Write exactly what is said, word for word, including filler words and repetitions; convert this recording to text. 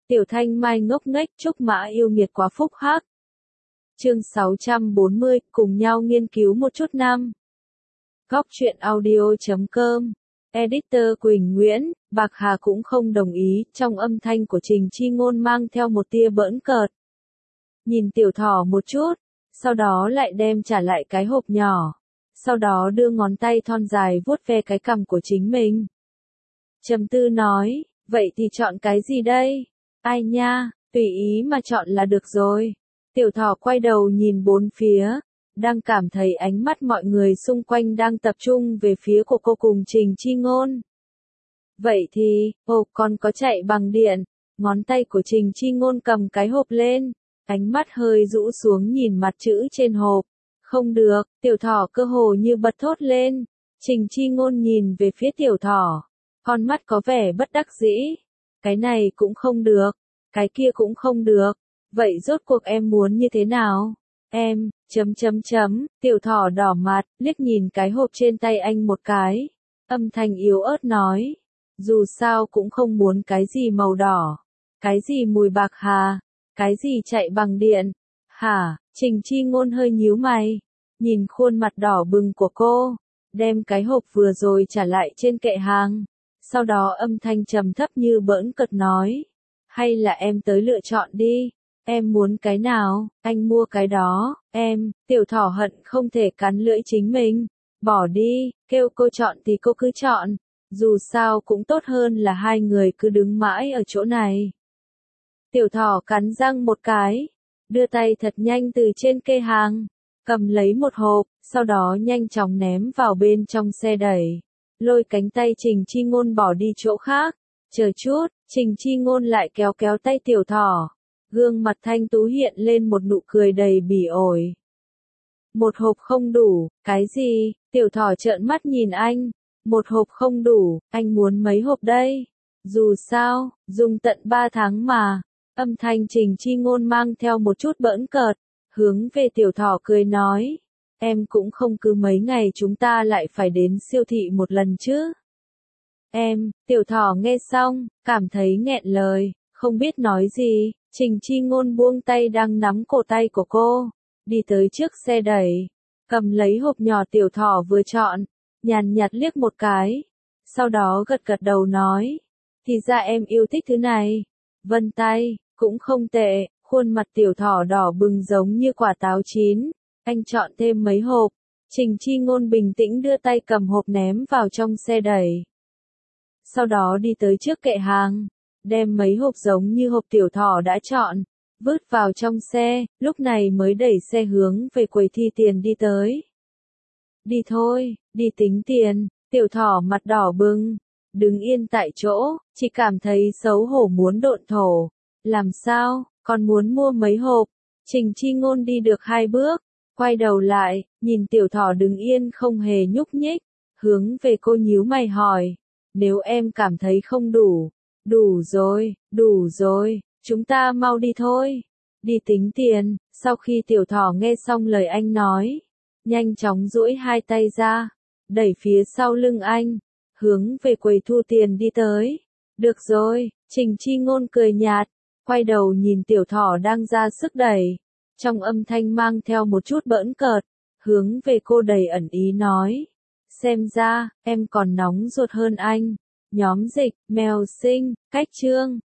Tiểu Thanh Mai ngốc nghếch, Trúc Mã yêu nghiệt quá phúc hắc. Chương sáu trăm bốn mươi, cùng nhau nghiên cứu một chút năm. Góc truyện audio chấm com. Editor Quỳnh Nguyễn, Bạc Hà cũng không đồng ý, trong âm thanh của Trình Chi Ngôn mang theo một tia bỡn cợt. Nhìn Tiểu Thỏ một chút, sau đó lại đem trả lại cái hộp nhỏ, sau đó đưa ngón tay thon dài vuốt ve cái cằm của chính mình. Trầm tư nói, vậy thì chọn cái gì đây? Ai nha, tùy ý mà chọn là được rồi. Tiểu Thỏ quay đầu nhìn bốn phía, đang cảm thấy ánh mắt mọi người xung quanh đang tập trung về phía của cô cùng Trình Chi Ngôn. Vậy thì, ồ, con có chạy bằng điện, ngón tay của Trình Chi Ngôn cầm cái hộp lên, ánh mắt hơi rũ xuống nhìn mặt chữ trên hộp. Không được, Tiểu Thỏ cơ hồ như bật thốt lên. Trình Chi Ngôn nhìn về phía Tiểu Thỏ, con mắt có vẻ bất đắc dĩ. Cái này cũng không được, cái kia cũng không được, vậy rốt cuộc em muốn như thế nào? Em, chấm chấm chấm, Tiểu Thỏ đỏ mặt, liếc nhìn cái hộp trên tay anh một cái, âm thanh yếu ớt nói, dù sao cũng không muốn cái gì màu đỏ, cái gì mùi bạc hà, cái gì chạy bằng điện. Hả? Trình Chi Ngôn hơi nhíu mày, nhìn khuôn mặt đỏ bừng của cô, đem cái hộp vừa rồi trả lại trên kệ hàng, sau đó âm thanh trầm thấp như bỡn cợt nói, hay là em tới lựa chọn đi, em muốn cái nào, anh mua cái đó. Em, Tiểu Thỏ hận không thể cắn lưỡi chính mình, bỏ đi, kêu cô chọn thì cô cứ chọn, dù sao cũng tốt hơn là hai người cứ đứng mãi ở chỗ này. Tiểu Thỏ cắn răng một cái, đưa tay thật nhanh từ trên kê hàng, cầm lấy một hộp, sau đó nhanh chóng ném vào bên trong xe đẩy, lôi cánh tay Trình Chi Ngôn bỏ đi chỗ khác. Chờ chút, Trình Chi Ngôn lại kéo kéo tay Tiểu Thỏ, gương mặt thanh tú hiện lên một nụ cười đầy bỉ ổi. Một hộp không đủ, cái gì? Tiểu Thỏ trợn mắt nhìn anh, một hộp không đủ, anh muốn mấy hộp đây? Dù sao, dùng tận ba tháng mà. Âm thanh Trình Chi Ngôn mang theo một chút bỡn cợt, hướng về Tiểu Thỏ cười nói, em cũng không cứ mấy ngày chúng ta lại phải đến siêu thị một lần chứ. Em, Tiểu Thỏ nghe xong, cảm thấy nghẹn lời, không biết nói gì. Trình Chi Ngôn buông tay đang nắm cổ tay của cô, đi tới trước xe đẩy, cầm lấy hộp nhỏ Tiểu Thỏ vừa chọn, nhàn nhạt liếc một cái, sau đó gật gật đầu nói, thì ra em yêu thích thứ này. Vân tay, cũng không tệ. Khuôn mặt Tiểu Thỏ đỏ bừng giống như quả táo chín, anh chọn thêm mấy hộp. Trình Chi Ngôn bình tĩnh đưa tay cầm hộp ném vào trong xe đẩy, sau đó đi tới trước kệ hàng, đem mấy hộp giống như hộp Tiểu Thỏ đã chọn, vứt vào trong xe, lúc này mới đẩy xe hướng về quầy thi tiền đi tới. Đi thôi, đi tính tiền. Tiểu Thỏ mặt đỏ bừng, đứng yên tại chỗ, chỉ cảm thấy xấu hổ muốn độn thổ. Làm sao, còn muốn mua mấy hộp? Trình Chi Ngôn đi được hai bước, quay đầu lại, nhìn Tiểu Thỏ đứng yên không hề nhúc nhích, hướng về cô nhíu mày hỏi, nếu em cảm thấy không đủ, đủ rồi, đủ rồi, chúng ta mau đi thôi, đi tính tiền. Sau khi Tiểu Thỏ nghe xong lời anh nói, nhanh chóng duỗi hai tay ra, đẩy phía sau lưng anh, hướng về quầy thu tiền đi tới. Được rồi, Trình Chi Ngôn cười nhạt, quay đầu nhìn Tiểu Thỏ đang ra sức đẩy, trong âm thanh mang theo một chút bỡn cợt, hướng về cô đầy ẩn ý nói, xem ra, em còn nóng ruột hơn anh. Nhóm dịch, mèo sinh, cách chương.